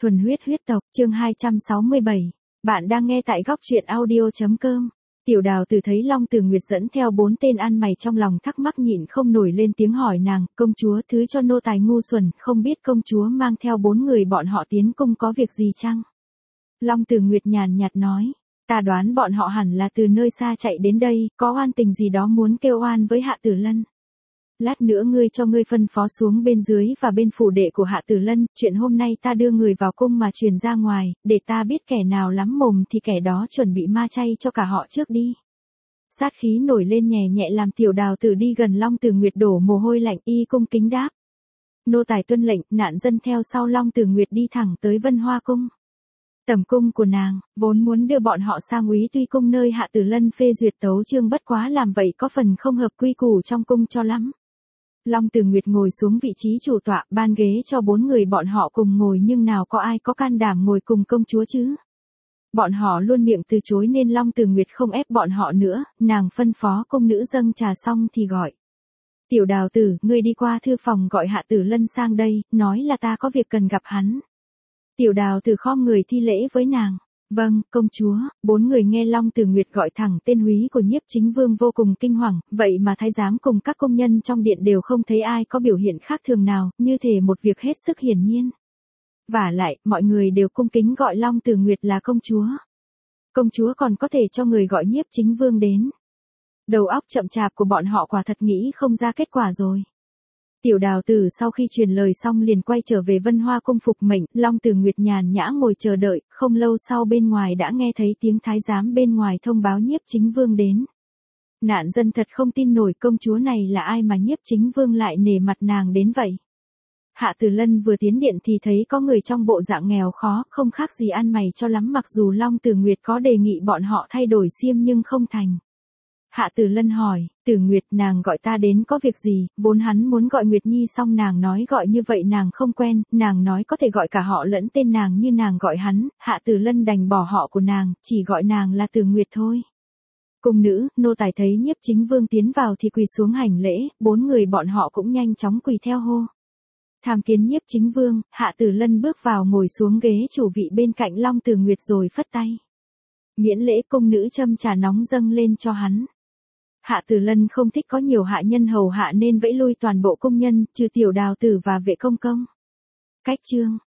Thuần huyết huyết tộc, chương 267. Bạn đang nghe tại góc truyện audio.com. Tiểu Đào Tử thấy Long Tử Nguyệt dẫn theo 4 tên ăn mày trong lòng thắc mắc nhịn không nổi lên tiếng hỏi nàng, công chúa thứ cho nô tài ngu xuẩn, không biết công chúa mang theo 4 người bọn họ tiến cung có việc gì chăng? Long Tử Nguyệt nhàn nhạt nói, ta đoán bọn họ hẳn là từ nơi xa chạy đến đây, có oan tình gì đó muốn kêu oan với Hạ Tử Lân. Lát nữa ngươi cho ngươi phân phó xuống bên dưới và bên phủ đệ của Hạ Tử Lân, chuyện hôm nay ta đưa người vào cung mà truyền ra ngoài, để ta biết kẻ nào lắm mồm thì kẻ đó chuẩn bị ma chay cho cả họ trước đi. Sát khí nổi lên nhẹ nhẹ làm Tiểu Đào Tử đi gần Long Tử Nguyệt đổ mồ hôi lạnh, y cung kính đáp. Nô tài tuân lệnh, nạn dân theo sau Long Tử Nguyệt đi thẳng tới Vân Hoa cung. Tẩm cung của nàng, vốn muốn đưa bọn họ sang Úy Tuy cung nơi Hạ Tử Lân phê duyệt tấu chương, bất quá làm vậy có phần không hợp quy củ trong cung cho lắm. Long Tử Nguyệt ngồi xuống vị trí chủ tọa, ban ghế cho 4 người bọn họ cùng ngồi, nhưng nào có ai có can đảm ngồi cùng công chúa chứ. Bọn họ luôn miệng từ chối nên Long Tử Nguyệt không ép bọn họ nữa, nàng phân phó cung nữ dâng trà xong thì gọi. Tiểu Đào Tử, ngươi đi qua thư phòng gọi Hạ Tử Lân sang đây, nói là ta có việc cần gặp hắn. Tiểu Đào Tử khom người thi lễ với nàng. Vâng, công chúa. 4 người nghe Long Tử Nguyệt gọi thẳng tên húy của Nhiếp Chính Vương vô cùng kinh hoàng, vậy mà thái giám cùng các công nhân trong điện đều không thấy ai có biểu hiện khác thường nào, như thể một việc hết sức hiển nhiên. Vả lại, mọi người đều cung kính gọi Long Tử Nguyệt là công chúa. Công chúa còn có thể cho người gọi Nhiếp Chính Vương đến. Đầu óc chậm chạp của bọn họ quả thật nghĩ không ra kết quả rồi. Tiểu Đào Tử sau khi truyền lời xong liền quay trở về Vân Hoa cung phục mệnh, Long Tử Nguyệt nhàn nhã ngồi chờ đợi, không lâu sau bên ngoài đã nghe thấy tiếng thái giám bên ngoài thông báo Nhiếp Chính Vương đến. Nạn dân thật không tin nổi, công chúa này là ai mà Nhiếp Chính Vương lại nể mặt nàng đến vậy. Hạ Tử Lân vừa tiến điện thì thấy có người trong bộ dạng nghèo khó, không khác gì ăn mày cho lắm, mặc dù Long Tử Nguyệt có đề nghị bọn họ thay đổi xiêm nhưng không thành. Hạ Tử Lân hỏi, Tử Nguyệt, nàng gọi ta đến có việc gì? Vốn hắn muốn gọi Nguyệt Nhi, xong nàng nói gọi như vậy nàng không quen, nàng nói có thể gọi cả họ lẫn tên nàng như nàng gọi hắn. Hạ Tử Lân đành bỏ họ của nàng, chỉ gọi nàng là Tử Nguyệt thôi. Cung nữ, nô tài thấy Nhiếp Chính Vương tiến vào thì quỳ xuống hành lễ, 4 người bọn họ cũng nhanh chóng quỳ theo hô. Tham kiến Nhiếp Chính Vương. Hạ Tử Lân bước vào ngồi xuống ghế chủ vị bên cạnh Long Tử Nguyệt rồi phất tay. Miễn lễ, cung nữ châm trà nóng dâng lên cho hắn. Hạ Tử Lân không thích có nhiều hạ nhân hầu hạ nên vẫy lui toàn bộ công nhân, trừ Tiểu Đào Tử và vệ công công. Cách chương